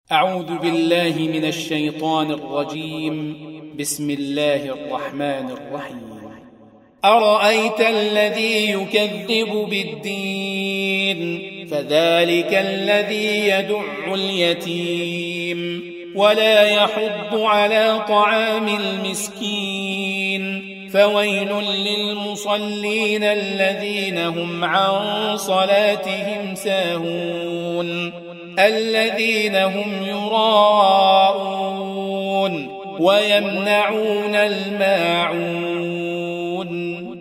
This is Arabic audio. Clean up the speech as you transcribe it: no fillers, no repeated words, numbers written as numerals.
أعوذ بالله من الشيطان الرجيم. بسم الله الرحمن الرحيم. أرأيت الذي يكذب بالدين فذلك الذي يدع اليتيم ولا يحض على طعام المسكين فويل للمصلين الذين هم عن صلاتهم ساهون الذين هم يراءون ويمنعون الماعون